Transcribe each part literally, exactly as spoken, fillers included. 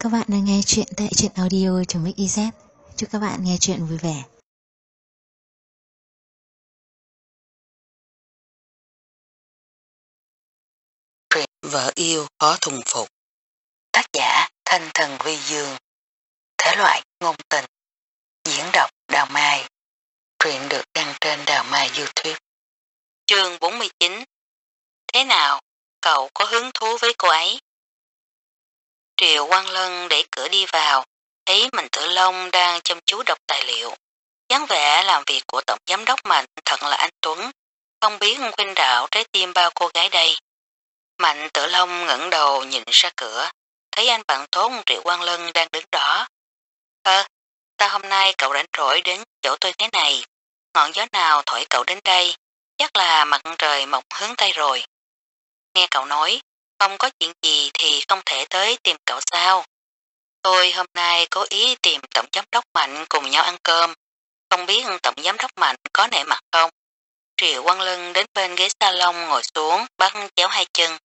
các bạn đang nghe chuyện tại truyện audio.mixyz. Chúc các bạn nghe chuyện vui vẻ. Truyện Vợ yêu khó thuần phục. Tác giả Thanh Thần Vi Dương. Thể loại ngôn tình. Diễn đọc Đào Mai. Truyện được đăng trên Đào Mai YouTube. Chương bốn mươi chín. Thế nào? Cậu có hứng thú với cô ấy? Triệu Quang Lân đẩy cửa đi vào, thấy Mạnh Tử Long đang chăm chú đọc tài liệu. Dáng vẻ làm việc của tổng giám đốc Mạnh thật là anh tuấn, không biết khuynh đảo trái tim bao cô gái đây. Mạnh Tử Long ngẩng đầu nhìn ra cửa, thấy anh bạn tốt Triệu Quang Lân đang đứng đó. Ơ, sao hôm nay cậu rảnh rỗi đến chỗ tôi thế này? Ngọn gió nào thổi cậu đến đây? Chắc là mặt trời mọc hướng Tây rồi. Nghe cậu nói, không có chuyện gì thì không thể tới tìm cậu sao? Tôi hôm nay cố ý tìm tổng giám đốc Mạnh cùng nhau ăn cơm. Không biết tổng giám đốc Mạnh có nể mặt không? Triệu Quang Lân đến bên ghế salon ngồi xuống, bắt chéo hai chân.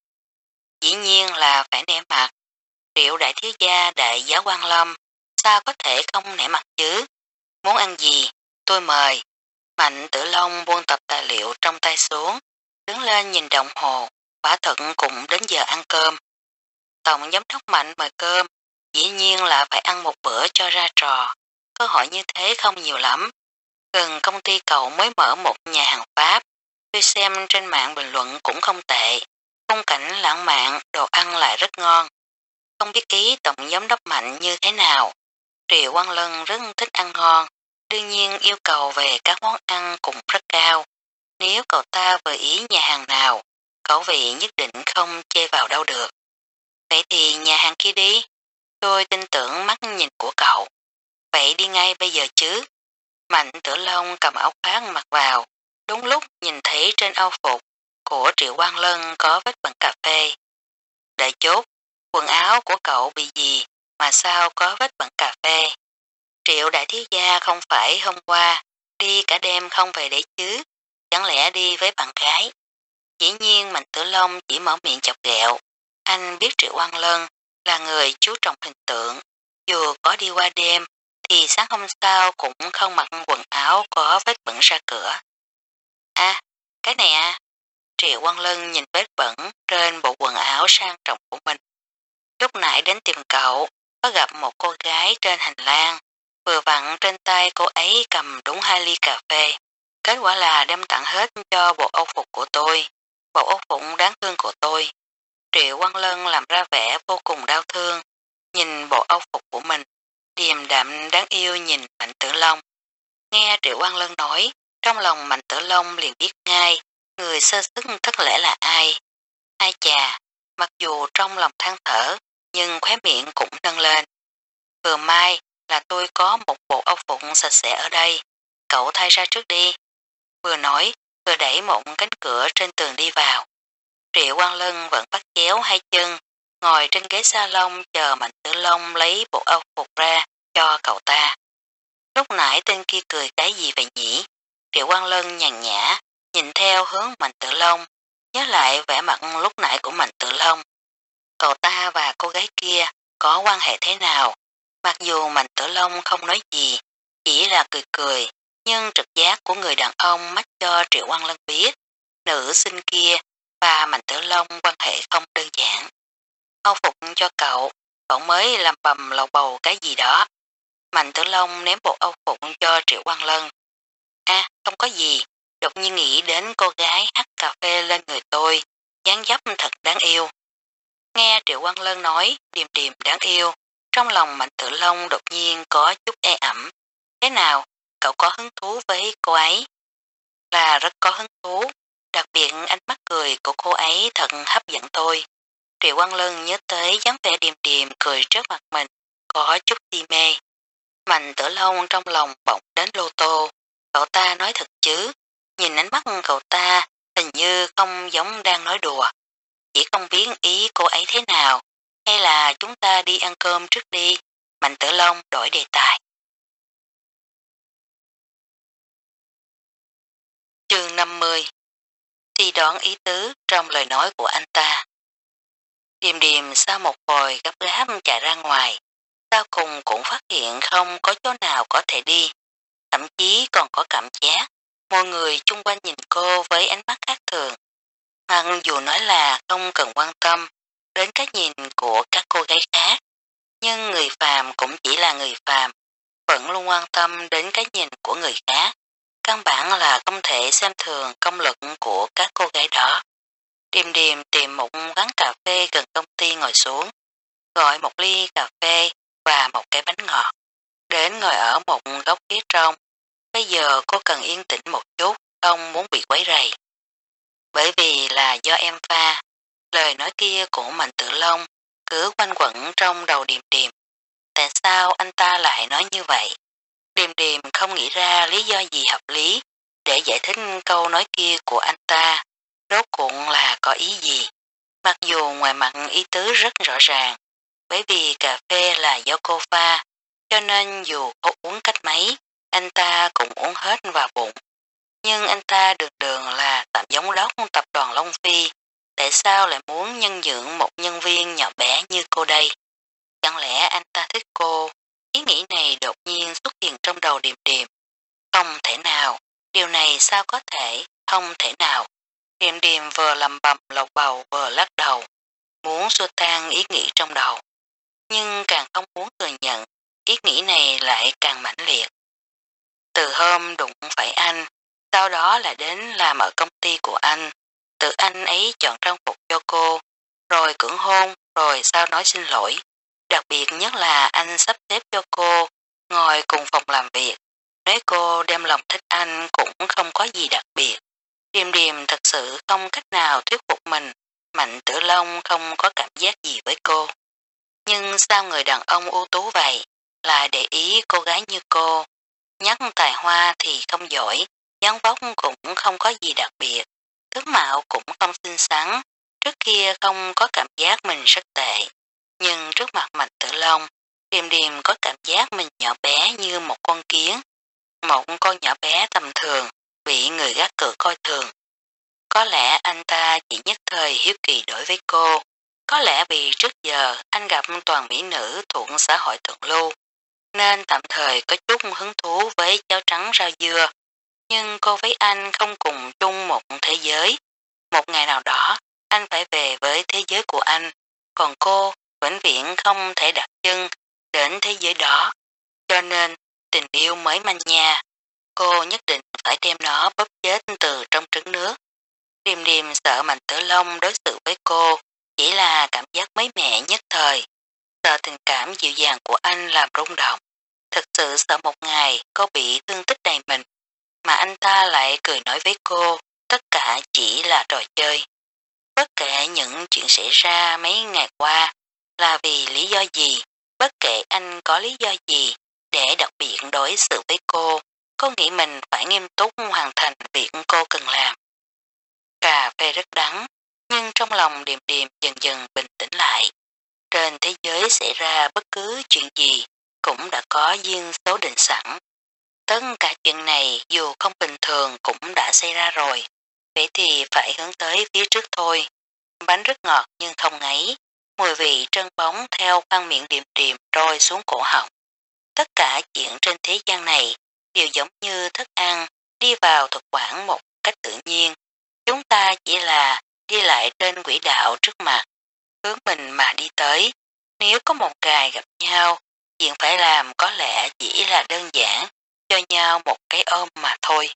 Dĩ nhiên là phải nể mặt. Triệu đại thiếu gia đại giáo Quan Lâm, sao có thể không nể mặt chứ? Muốn ăn gì? Tôi mời. Mạnh Tử Long buông tập tài liệu trong tay xuống, đứng lên nhìn đồng hồ, quả thật cũng đến giờ ăn cơm. Tổng giám đốc Mạnh mời cơm, dĩ nhiên là phải ăn một bữa cho ra trò. Cơ hội như thế không nhiều lắm. Gần công ty cậu mới mở một nhà hàng Pháp, tôi xem trên mạng bình luận cũng không tệ. Phong cảnh lãng mạn, đồ ăn lại rất ngon. Không biết ý tổng giám đốc Mạnh như thế nào. Triệu Quang Lân rất thích ăn ngon, đương nhiên yêu cầu về các món ăn cũng rất cao. Nếu cậu ta vừa ý nhà hàng nào, khẩu vị nhất định không chê vào đâu được. Vậy thì nhà hàng kia đi, tôi tin tưởng mắt nhìn của cậu. Vậy đi ngay bây giờ chứ. Mạnh Tử Long cầm áo khoác mặc vào, đúng lúc nhìn thấy trên áo phục của Triệu Quang Lân có vết bẩn cà phê. Đợi chút, quần áo của cậu bị gì mà sao có vết bẩn cà phê? Triệu đại thiếu gia không phải hôm qua đi cả đêm không về đấy chứ, chẳng lẽ đi với bạn gái? Dĩ nhiên Mạnh Tử Long chỉ mở miệng chọc ghẹo. Anh biết Triệu Quang Lân là người chú trọng hình tượng, dù có đi qua đêm thì sáng hôm sau cũng không mặc quần áo có vết bẩn ra cửa. À, cái này à, Triệu Quang Lân nhìn vết bẩn trên bộ quần áo sang trọng của mình. Lúc nãy đến tìm cậu, có gặp một cô gái trên hành lang, vừa vặn trên tay cô ấy cầm đúng hai ly cà phê. Kết quả là đem tặng hết cho bộ âu phục của tôi, bộ âu phục đáng thương của tôi. Triệu Quang Lân làm ra vẻ vô cùng đau thương, nhìn bộ âu phục của mình, điềm đạm đáng yêu nhìn Mạnh Tử Long. Nghe Triệu Quang Lân nói, trong lòng Mạnh Tử Long liền biết ngay, người sơ sức thất lễ là ai. Ai chà, mặc dù trong lòng than thở, nhưng khóe miệng cũng nâng lên. Vừa mai là tôi có một bộ âu phục sạch sẽ ở đây, cậu thay ra trước đi. Vừa nói, vừa đẩy một cánh cửa trên tường đi vào. Triệu Quang Lân vẫn bắt chéo hai chân, ngồi trên ghế salon chờ Mạnh Tử Long lấy bộ âu phục ra cho cậu ta. Lúc nãy tên kia cười cái gì vậy nhỉ? Triệu Quang Lân nhàn nhã, nhìn theo hướng Mạnh Tử Long, nhớ lại vẻ mặt lúc nãy của Mạnh Tử Long. Cậu ta và cô gái kia có quan hệ thế nào? Mặc dù Mạnh Tử Long không nói gì, chỉ là cười cười, nhưng trực giác của người đàn ông mách cho Triệu Quang Lân biết, nữ sinh kia và Mạnh Tử Long quan hệ không đơn giản. Âu phục cho cậu, cậu mới làm bầm lầu bầu cái gì đó. Mạnh Tử Long ném bộ âu phục cho Triệu Quang Lân. À, không có gì, đột nhiên nghĩ đến cô gái hắt cà phê lên người tôi, dáng dấp thật đáng yêu. Nghe Triệu Quang Lân nói điềm điềm đáng yêu, trong lòng Mạnh Tử Long đột nhiên có chút e ẩm. Thế nào, cậu có hứng thú với cô ấy? Là rất có hứng thú, đặc biệt ánh mắt cười của cô ấy thật hấp dẫn tôi. Triệu Quang Lân nhớ tới dáng vẻ điềm điềm cười trước mặt mình, có chút si mê. Mạnh Tử Long trong lòng bỗng đến lô tô, cậu ta nói thật chứ, nhìn ánh mắt cậu ta hình như không giống đang nói đùa. Chỉ không biết ý cô ấy thế nào, hay là chúng ta đi ăn cơm trước đi. Mạnh Tử Long đổi đề tài. Chương năm mươi. Suy đoán ý tứ trong lời nói của anh ta. Điềm điềm sau một hồi gấp gáp chạy ra ngoài, sau cùng cũng phát hiện không có chỗ nào có thể đi, thậm chí còn có cảm giác mọi người chung quanh nhìn cô với ánh mắt khác thường. Mặc dù nói là không cần quan tâm đến cái nhìn của các cô gái khác, nhưng người phàm cũng chỉ là người phàm, vẫn luôn quan tâm đến cái nhìn của người khác. Căn bản là không thể xem thường công lực của các cô gái đó. Điềm điềm tìm một quán cà phê gần công ty ngồi xuống, gọi một ly cà phê và một cái bánh ngọt, đến ngồi ở một góc phía trong. Bây giờ cô cần yên tĩnh một chút, không muốn bị quấy rầy. Bởi vì là do em pha, lời nói kia của Mạnh Tử Long cứ quanh quẩn trong đầu Điềm Điềm. Tại sao anh ta lại nói như vậy? Điềm Điềm không nghĩ ra lý do gì hợp lý để giải thích câu nói kia của anh ta, rốt cuộc là có ý gì. Mặc dù ngoài mặt ý tứ rất rõ ràng, bởi vì cà phê là do cô pha, cho nên dù cô uống cách mấy, anh ta cũng uống hết vào bụng. Nhưng anh ta đường đường là tạm giám đốc tập đoàn Long Phi, tại sao lại muốn nhân dưỡng một nhân viên nhỏ bé như cô đây? Chẳng lẽ anh ta thích cô? Ý nghĩ này đột nhiên xuất hiện trong đầu Điềm Điềm. Không thể nào, điều này sao có thể, không thể nào. Điềm Điềm vừa lầm bầm lầu bầu vừa lắc đầu, muốn xua tan ý nghĩ trong đầu. Nhưng càng không muốn thừa nhận, ý nghĩ này lại càng mãnh liệt. Từ hôm đụng phải anh, sau đó là đến làm ở công ty của anh, tự anh ấy chọn trang phục cho cô, rồi cưỡng hôn, rồi sau nói xin lỗi. Đặc biệt nhất là anh sắp xếp cho cô ngồi cùng phòng làm việc, nói cô đem lòng thích anh cũng không có gì đặc biệt. Điềm Điềm thật sự không cách nào thuyết phục mình, Mạnh Tử Long không có cảm giác gì với cô. Nhưng sao người đàn ông ưu tú vậy, lại để ý cô gái như cô? Nhắc tài hoa thì không giỏi, dáng vóc cũng không có gì đặc biệt, tướng mạo cũng không xinh xắn, trước kia không có cảm giác mình rất tệ. Nhưng trước mặt Mạnh Tử Long, Điềm Điềm có cảm giác mình nhỏ bé như một con kiến, một con nhỏ bé tầm thường, bị người gác cửa coi thường. Có lẽ anh ta chỉ nhất thời hiếu kỳ đối với cô, có lẽ vì trước giờ anh gặp toàn mỹ nữ thuộc xã hội thượng lưu, nên tạm thời có chút hứng thú với cháo trắng rau dưa. Nhưng cô với anh không cùng chung một thế giới. Một ngày nào đó, anh phải về với thế giới của anh, còn cô vĩnh viễn không thể đặt chân đến thế giới đó. Cho nên, tình yêu mới manh nha, cô nhất định phải đem nó bóp chết từ trong trứng nước. Điềm Điềm sợ Mạnh Tử Long đối xử với cô chỉ là cảm giác mới mẻ nhất thời, sợ tình cảm dịu dàng của anh làm rung động. Thật sự sợ một ngày cô bị thương tích đầy mình, mà anh ta lại cười nói với cô tất cả chỉ là trò chơi. Bất kể những chuyện xảy ra mấy ngày qua là vì lý do gì, bất kể anh có lý do gì để đặc biệt đối xử với cô, cô nghĩ mình phải nghiêm túc hoàn thành việc cô cần làm. Cà phê rất đắng, nhưng trong lòng Điềm Điềm dần dần bình tĩnh lại. Trên thế giới xảy ra bất cứ chuyện gì cũng đã có duyên số định sẵn. Tất cả chuyện này dù không bình thường cũng đã xảy ra rồi, vậy thì phải hướng tới phía trước thôi. Bánh rất ngọt nhưng không ngấy, mùi vị trơn bóng theo khoang miệng Điềm Điềm trôi xuống cổ họng. Tất cả chuyện trên thế gian này đều giống như thức ăn đi vào thực quản một cách tự nhiên. Chúng ta chỉ là đi lại trên quỹ đạo trước mặt, hướng mình mà đi tới. Nếu có một ngày gặp nhau, chuyện phải làm có lẽ chỉ là đơn giản, cho nhau một cái ôm mà thôi.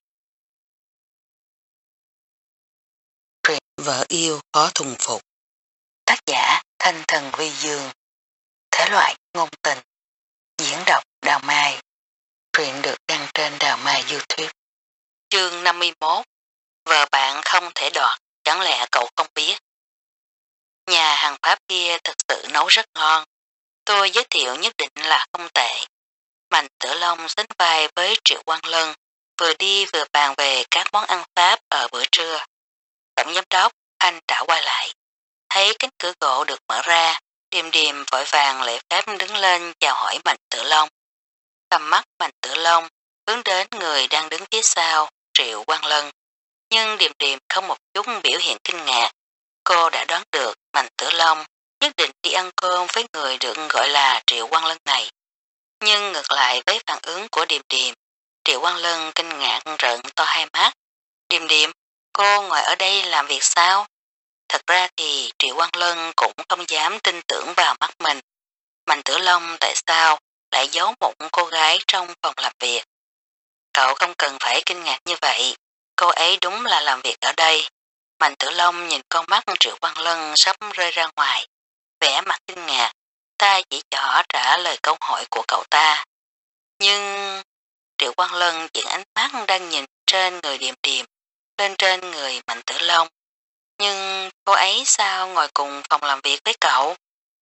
Truyện Vợ yêu khó thuần phục. Tác giả Thanh Thần Vi Dương. Thể loại ngôn tình. Diễn đọc Đào Mai. Truyện được đăng trên Đào Mai YouTube. Chương năm mươi mốt. Vợ bạn không thể đoạt, chẳng lẽ cậu không biết? Nhà hàng Pháp kia thật sự nấu rất ngon. Tôi giới thiệu nhất định là không tệ. Mạnh Tử Long sánh vai với Triệu Quang Lân, vừa đi vừa bàn về các món ăn Pháp ở bữa trưa. Tổng giám đốc, anh đã quay lại. Thấy cánh cửa gỗ được mở ra, Điềm Điềm vội vàng lễ phép đứng lên chào hỏi Mạnh Tử Long. Tầm mắt Mạnh Tử Long hướng đến người đang đứng phía sau, Triệu Quang Lân. Nhưng Điềm Điềm không một chút biểu hiện kinh ngạc. Cô đã đoán được Mạnh Tử Long nhất định đi ăn cơm với người được gọi là Triệu Quang Lân này. Nhưng ngược lại với phản ứng của Điềm Điềm, Triệu Quang Lân kinh ngạc trợn to hai mắt. Điềm Điềm, cô ngồi ở đây làm việc sao? Thật ra thì Triệu Quang Lân cũng không dám tin tưởng vào mắt mình. Mạnh Tử Long tại sao lại giấu một cô gái trong phòng làm việc? Cậu không cần phải kinh ngạc như vậy, cô ấy đúng là làm việc ở đây. Mạnh Tử Long nhìn con mắt Triệu Quang Lân sắp rơi ra ngoài, vẻ mặt kinh ngạc, ta chỉ cho trả lời câu hỏi của cậu ta. Nhưng Triệu Quang Lân chuyển ánh mắt đang nhìn trên người Điềm Điềm, lên trên người Mạnh Tử Long. Nhưng cô ấy sao ngồi cùng phòng làm việc với cậu?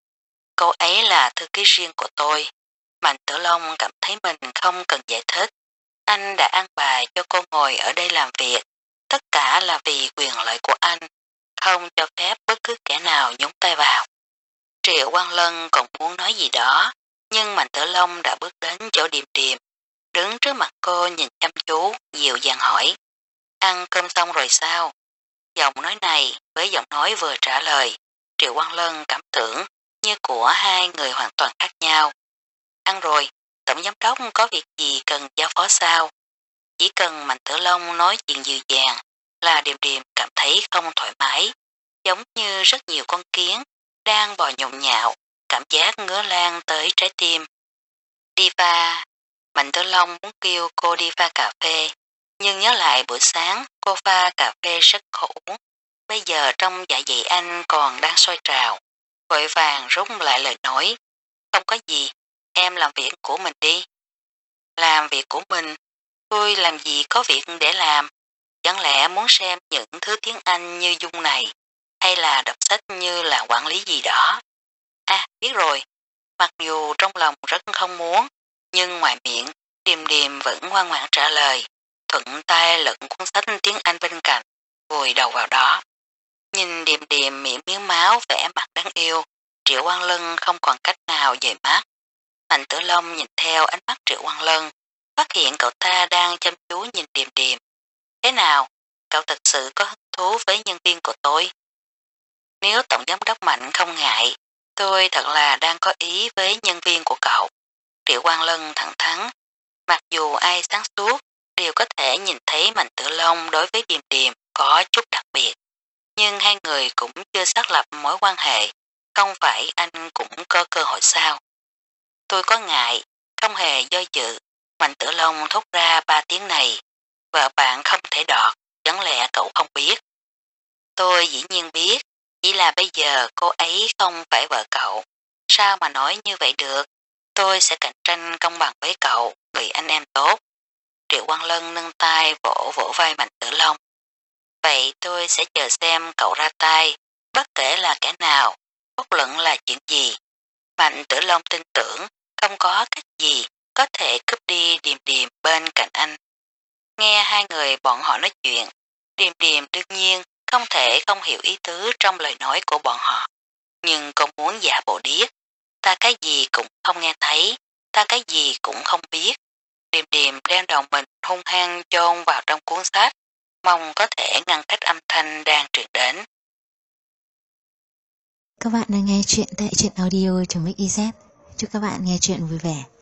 Cô ấy là thư ký riêng của tôi. Mạnh Tử Long cảm thấy mình không cần giải thích. Anh đã an bài cho cô ngồi ở đây làm việc. Tất cả là vì quyền lợi của anh, không cho phép bất cứ kẻ nào nhúng tay vào. Triệu Quang Lân còn muốn nói gì đó, nhưng Mạnh Tử Long đã bước đến chỗ Điềm Điềm, đứng trước mặt cô nhìn chăm chú, dịu dàng hỏi. Ăn cơm xong rồi sao? Giọng nói này với giọng nói vừa trả lời, Triệu Quang Lân cảm tưởng như của hai người hoàn toàn khác nhau. Ăn rồi, tổng giám đốc có việc gì cần giao phó sao? Chỉ cần Mạnh Tử Long nói chuyện dịu dàng là Điềm Điềm cảm thấy không thoải mái, giống như rất nhiều con kiến đang bò nhộn nhạo, cảm giác ngứa lan tới trái tim. Đi pha, Mạnh Tử Long muốn kêu cô đi pha cà phê, nhưng nhớ lại buổi sáng cô pha cà phê rất khổ. Bây giờ trong dạ dày anh còn đang sôi trào, vội vàng rút lại lời nói. Không có gì, em làm việc của mình đi. Làm việc của mình? Tôi làm gì có việc để làm? Chẳng lẽ muốn xem những thứ tiếng Anh như Dung này, hay là đọc sách như là quản lý gì đó? À, biết rồi. Mặc dù trong lòng rất không muốn, nhưng ngoài miệng, Điềm Điềm vẫn ngoan ngoãn trả lời, thuận tay lẫn cuốn sách tiếng Anh bên cạnh, vùi đầu vào đó. Nhìn Điềm Điềm miệng miếng máu vẻ mặt đáng yêu, Triệu Quang Lân không còn cách nào dời mắt. Mạnh Tử Long nhìn theo ánh mắt Triệu Quang Lân, phát hiện cậu ta đang chăm chú nhìn Điềm Điềm. Thế nào? Cậu thật sự có hứng thú với nhân viên của tôi? Nếu tổng giám đốc Mạnh không ngại, tôi thật là đang có ý với nhân viên của cậu. Triệu Quang Lân thẳng thắn, mặc dù ai sáng suốt đều có thể nhìn thấy Mạnh Tử Long đối với Điềm Điềm có chút đặc biệt. Nhưng hai người cũng chưa xác lập mối quan hệ, không phải anh cũng có cơ hội sao? Tôi có ngại, không hề do dự, Mạnh Tử Long thốt ra ba tiếng này. Vợ bạn không thể đọt, chẳng lẽ cậu không biết? Tôi dĩ nhiên biết, chỉ là bây giờ cô ấy không phải vợ cậu. Sao mà nói như vậy được? Tôi sẽ cạnh tranh công bằng với cậu, người anh em tốt. Triệu Quang Lân nâng tay vỗ vỗ vai Mạnh Tử Long. Vậy tôi sẽ chờ xem cậu ra tay, bất kể là kẻ nào, bất luận là chuyện gì. Mạnh Tử Long tin tưởng, không có cách gì có thể cướp đi Điềm Điềm bên cạnh anh. Nghe hai người bọn họ nói chuyện, Điềm Điềm đương nhiên không thể không hiểu ý tứ trong lời nói của bọn họ. Nhưng cô muốn giả bộ điếc. Ta cái gì cũng không nghe thấy, ta cái gì cũng không biết. Điềm Điềm đem đầu mình hung hăng chôn vào trong cuốn sách, mong có thể ngăn cách âm thanh đang truyền đến. Các bạn đang nghe chuyện tại truyện audio.mixyz. Chúc các bạn nghe chuyện vui vẻ.